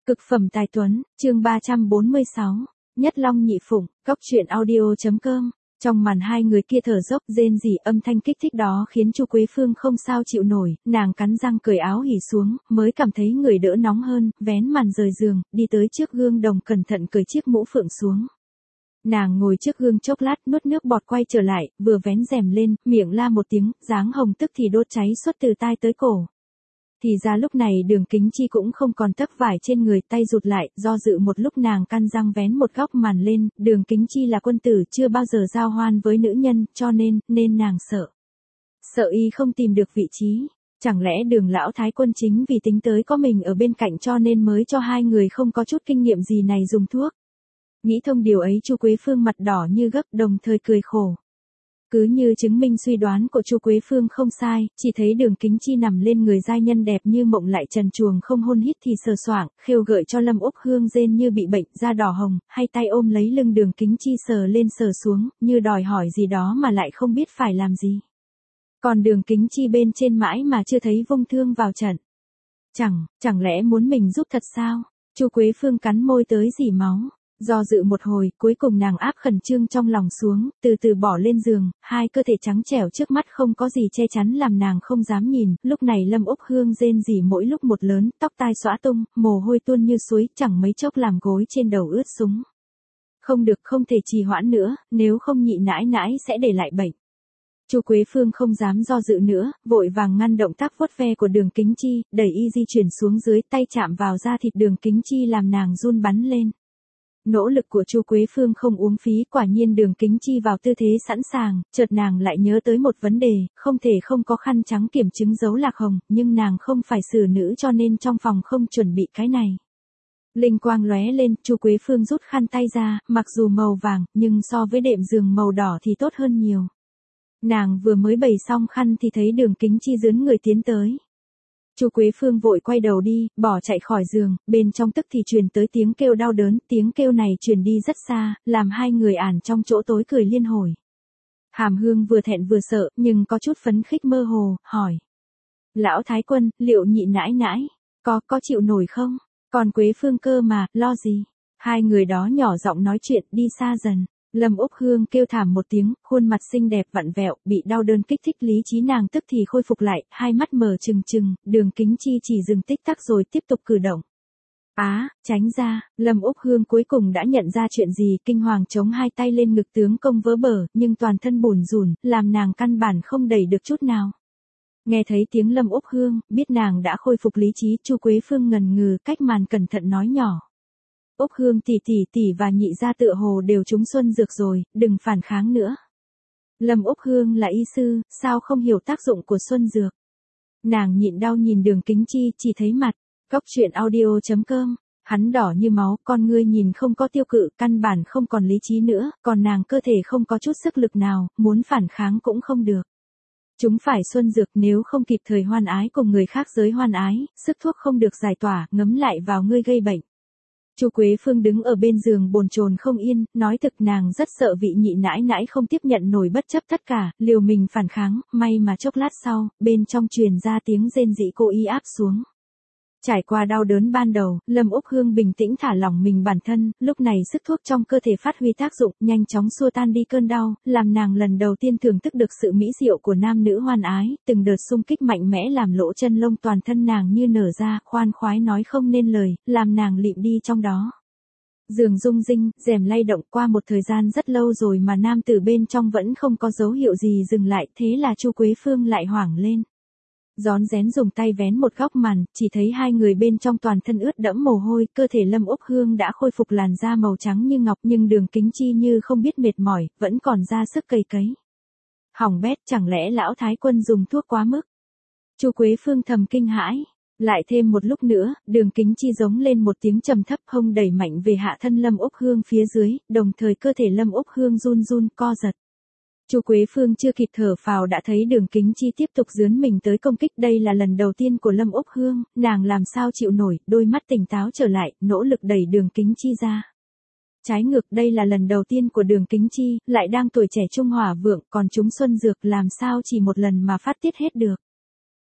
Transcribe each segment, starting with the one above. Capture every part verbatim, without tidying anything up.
Cực phẩm tài tuấn, chương ba trăm bốn mươi sáu, Nhất Long Nhị Phụng, Cóc truyện audio.com. Trong màn hai người kia thở dốc rên rỉ âm thanh kích thích đó khiến Chu Quế Phương không sao chịu nổi, nàng cắn răng cởi áo hỉ xuống, mới cảm thấy người đỡ nóng hơn, vén màn rời giường, đi tới trước gương đồng cẩn thận cởi chiếc mũ phượng xuống. Nàng ngồi trước gương chốc lát nuốt nước bọt quay trở lại, vừa vén rèm lên, miệng la một tiếng, dáng hồng tức thì đốt cháy suốt từ tai tới cổ. Thì ra lúc này Đường Kính Chi cũng không còn tấp vải trên người, tay rụt lại, do dự một lúc nàng căn răng vén một góc màn lên, Đường Kính Chi là quân tử chưa bao giờ giao hoan với nữ nhân, cho nên, nên nàng sợ. Sợ y không tìm được vị trí, chẳng lẽ Đường lão thái quân chính vì tính tới có mình ở bên cạnh cho nên mới cho hai người không có chút kinh nghiệm gì này dùng thuốc. Nghĩ thông điều ấy Chu Quế Phương mặt đỏ như gấc đồng thời cười khổ. Cứ như chứng minh suy đoán của Chu Quế Phương không sai, chỉ thấy Đường Kính Chi nằm lên người giai nhân đẹp như mộng lại trần truồng không hôn hít thì sờ soạng, khêu gợi cho Lâm Úc Hương rên như bị bệnh, da đỏ hồng, hay tay ôm lấy lưng Đường Kính Chi sờ lên sờ xuống, như đòi hỏi gì đó mà lại không biết phải làm gì. Còn Đường Kính Chi bên trên mãi mà chưa thấy vung thương vào trận. Chẳng, chẳng lẽ muốn mình giúp thật sao? Chu Quế Phương cắn môi tới rỉ máu. Do dự một hồi, cuối cùng nàng áp khẩn trương trong lòng xuống, từ từ bỏ lên giường, hai cơ thể trắng trẻo trước mắt không có gì che chắn làm nàng không dám nhìn, lúc này Lâm Úc Hương rên rỉ mỗi lúc một lớn, tóc tai xõa tung, mồ hôi tuôn như suối, chẳng mấy chốc làm gối trên đầu ướt sũng. Không được, không thể trì hoãn nữa, nếu không nhị nãi nãi sẽ để lại bệnh. Chu Quế Phương không dám do dự nữa, vội vàng ngăn động tác vuốt ve của Đường Kính Chi, đẩy y di chuyển xuống dưới, tay chạm vào da thịt Đường Kính Chi làm nàng run bắn lên. Nỗ lực của Chu Quế Phương không uống phí, quả nhiên Đường Kính Chi vào tư thế sẵn sàng, chợt nàng lại nhớ tới một vấn đề, không thể không có khăn trắng kiểm chứng dấu lạc hồng, nhưng nàng không phải xử nữ cho nên trong phòng không chuẩn bị cái này. Linh quang lóe lên, Chu Quế Phương rút khăn tay ra, mặc dù màu vàng, nhưng so với đệm giường màu đỏ thì tốt hơn nhiều. Nàng vừa mới bày xong khăn thì thấy Đường Kính Chi dướn người tiến tới. Chu Quế Phương vội quay đầu đi, bỏ chạy khỏi giường, bên trong tức thì truyền tới tiếng kêu đau đớn, tiếng kêu này truyền đi rất xa, làm hai người ản trong chỗ tối cười liên hồi. Hàm Hương vừa thẹn vừa sợ, nhưng có chút phấn khích mơ hồ, hỏi. Lão Thái Quân, liệu nhị nãi nãi, có, có chịu nổi không? Còn Quế Phương cơ mà, lo gì? Hai người đó nhỏ giọng nói chuyện, đi xa dần. Lâm Úc Hương kêu thảm một tiếng, khuôn mặt xinh đẹp vặn vẹo, bị đau đớn kích thích lý trí nàng tức thì khôi phục lại, hai mắt mở trừng trừng, Đường Kính Chi chỉ dừng tích tắc rồi tiếp tục cử động. Á, tránh ra, Lâm Úc Hương cuối cùng đã nhận ra chuyện gì, kinh hoàng chống hai tay lên ngực tướng công vỡ bờ, nhưng toàn thân bủn rủn, làm nàng căn bản không đẩy được chút nào. Nghe thấy tiếng Lâm Úc Hương, biết nàng đã khôi phục lý trí, Chu Quế Phương ngần ngừ, cách màn cẩn thận nói nhỏ. Úc Hương tỷ tỷ tỷ và nhị gia tựa hồ đều trúng xuân dược rồi, đừng phản kháng nữa. Lâm Úc Hương là y sư, sao không hiểu tác dụng của xuân dược? Nàng nhịn đau nhìn Đường Kính Chi, chỉ thấy mặt. Cóc truyện audio.com, hắn đỏ như máu, con ngươi nhìn không có tiêu cự, căn bản không còn lý trí nữa, còn nàng cơ thể không có chút sức lực nào, muốn phản kháng cũng không được. Chúng phải xuân dược, nếu không kịp thời hoan ái cùng người khác giới hoan ái, sức thuốc không được giải tỏa, ngấm lại vào ngươi gây bệnh. Chu Quế Phương đứng ở bên giường bồn chồn không yên, nói thực nàng rất sợ vị nhị nãi nãi không tiếp nhận nổi bất chấp tất cả, liều mình phản kháng, may mà chốc lát sau, bên trong truyền ra tiếng rên rỉ cô y áp xuống. Trải qua đau đớn ban đầu, Lâm Úc Hương bình tĩnh thả lỏng mình bản thân, lúc này sức thuốc trong cơ thể phát huy tác dụng, nhanh chóng xua tan đi cơn đau, làm nàng lần đầu tiên thưởng thức được sự mỹ diệu của nam nữ hoan ái, từng đợt xung kích mạnh mẽ làm lỗ chân lông toàn thân nàng như nở ra, khoan khoái nói không nên lời, làm nàng lịm đi trong đó. Giường rung rinh, rèm lay động, qua một thời gian rất lâu rồi mà nam tử bên trong vẫn không có dấu hiệu gì dừng lại, thế là Chu Quế Phương lại hoảng lên. Rón rén dùng tay vén một góc màn, chỉ thấy hai người bên trong toàn thân ướt đẫm mồ hôi, cơ thể Lâm Úc Hương đã khôi phục làn da màu trắng như ngọc, nhưng Đường Kính Chi như không biết mệt mỏi, vẫn còn ra sức cầy cấy. Hỏng bét, chẳng lẽ lão thái quân dùng thuốc quá mức? Chu Quế Phương thầm kinh hãi. Lại thêm một lúc nữa, Đường Kính Chi giống lên một tiếng trầm thấp, hông đẩy mạnh về hạ thân Lâm Úc Hương phía dưới, đồng thời cơ thể Lâm Úc Hương run run co giật. Chu Quế Phương chưa kịp thở phào đã thấy Đường Kính Chi tiếp tục dướn mình tới công kích, đây là lần đầu tiên của Lâm Úc Hương, nàng làm sao chịu nổi, đôi mắt tỉnh táo trở lại, nỗ lực đẩy Đường Kính Chi ra. Trái ngược, đây là lần đầu tiên của Đường Kính Chi, lại đang tuổi trẻ trung hỏa vượng, còn chúng xuân dược làm sao chỉ một lần mà phát tiết hết được.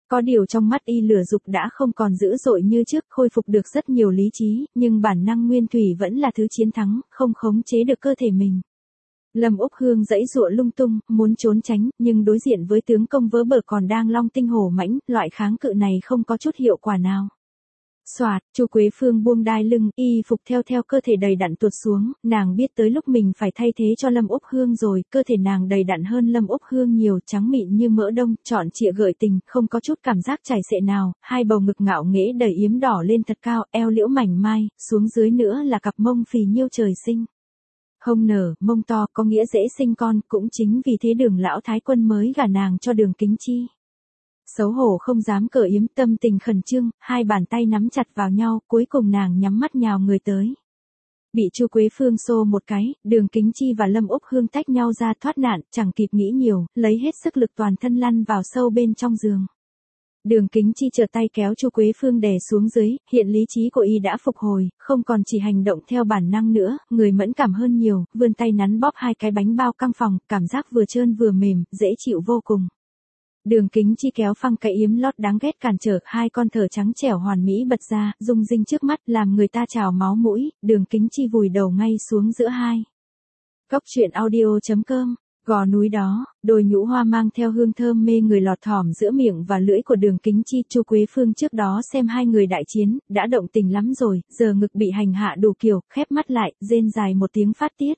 Có điều trong mắt y lửa dục đã không còn dữ dội như trước, khôi phục được rất nhiều lý trí, nhưng bản năng nguyên thủy vẫn là thứ chiến thắng, không khống chế được cơ thể mình. Lâm Úc Hương giãy giụa lung tung, muốn trốn tránh, nhưng đối diện với tướng công vớ bở còn đang long tinh hổ mãnh, loại kháng cự này không có chút hiệu quả nào. Soạt, Chu Quế Phương buông đai lưng, y phục theo theo cơ thể đầy đặn tuột xuống, nàng biết tới lúc mình phải thay thế cho Lâm Úc Hương rồi, cơ thể nàng đầy đặn hơn Lâm Úc Hương nhiều, trắng mịn như mỡ đông, trọn trịa gợi tình, không có chút cảm giác chảy xệ nào, hai bầu ngực ngạo nghễ đầy yếm đỏ lên thật cao, eo liễu mảnh mai, xuống dưới nữa là cặp mông phì nhiêu trời sinh. Hông nở, mông to, có nghĩa dễ sinh con, cũng chính vì thế Đường lão thái quân mới gả nàng cho Đường Kính Chi. Xấu hổ không dám cởi yếm, tâm tình khẩn trương, hai bàn tay nắm chặt vào nhau, cuối cùng nàng nhắm mắt nhào người tới. Bị Chu Quế Phương xô một cái, Đường Kính Chi và Lâm Úc Hương tách nhau ra thoát nạn, chẳng kịp nghĩ nhiều, lấy hết sức lực toàn thân lăn vào sâu bên trong giường. Đường Kính Chi trở tay kéo Chu Quế Phương đè xuống dưới, hiện lý trí của y đã phục hồi, không còn chỉ hành động theo bản năng nữa, người mẫn cảm hơn nhiều, vươn tay nắn bóp hai cái bánh bao căng phòng, cảm giác vừa trơn vừa mềm, dễ chịu vô cùng. Đường Kính Chi kéo phăng cái yếm lót đáng ghét cản trở, hai con thở trắng trẻo hoàn mỹ bật ra, rung rinh trước mắt, làm người ta trào máu mũi, Đường Kính Chi vùi đầu ngay xuống giữa hai. Góc truyện audio chấm com. Gò núi đó, đồi nhũ hoa mang theo hương thơm mê người lọt thỏm giữa miệng và lưỡi của Đường Kính Chi. Chu Quế Phương trước đó xem hai người đại chiến, đã động tình lắm rồi, giờ ngực bị hành hạ đủ kiểu, khép mắt lại, rên dài một tiếng phát tiết.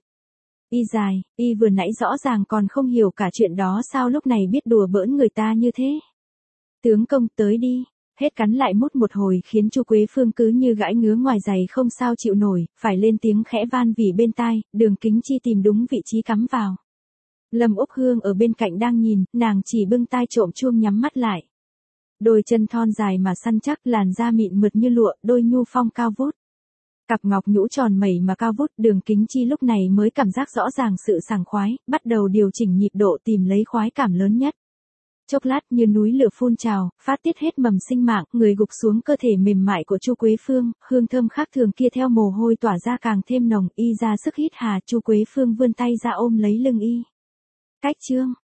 Y dài, y vừa nãy rõ ràng còn không hiểu cả chuyện đó, sao lúc này biết đùa bỡn người ta như thế. Tướng công tới đi. Hết cắn lại mút một hồi khiến Chu Quế Phương cứ như gãi ngứa ngoài giày không sao chịu nổi, phải lên tiếng khẽ van vì bên tai, Đường Kính Chi tìm đúng vị trí cắm vào. Lâm Úc Hương ở bên cạnh đang nhìn, nàng chỉ bưng tai trộm chuông nhắm mắt lại. Đôi chân thon dài mà săn chắc, làn da mịn mượt như lụa, đôi nhu phong cao vút. Cặp ngọc nhũ tròn mẩy mà cao vút, Đường Kính Chi lúc này mới cảm giác rõ ràng sự sảng khoái, bắt đầu điều chỉnh nhịp độ tìm lấy khoái cảm lớn nhất. Chốc lát như núi lửa phun trào, phát tiết hết mầm sinh mạng, người gục xuống cơ thể mềm mại của Chu Quế Phương, hương thơm khác thường kia theo mồ hôi tỏa ra càng thêm nồng, y ra sức hít hà, Chu Quế Phương vươn tay ra ôm lấy lưng y. Cách chương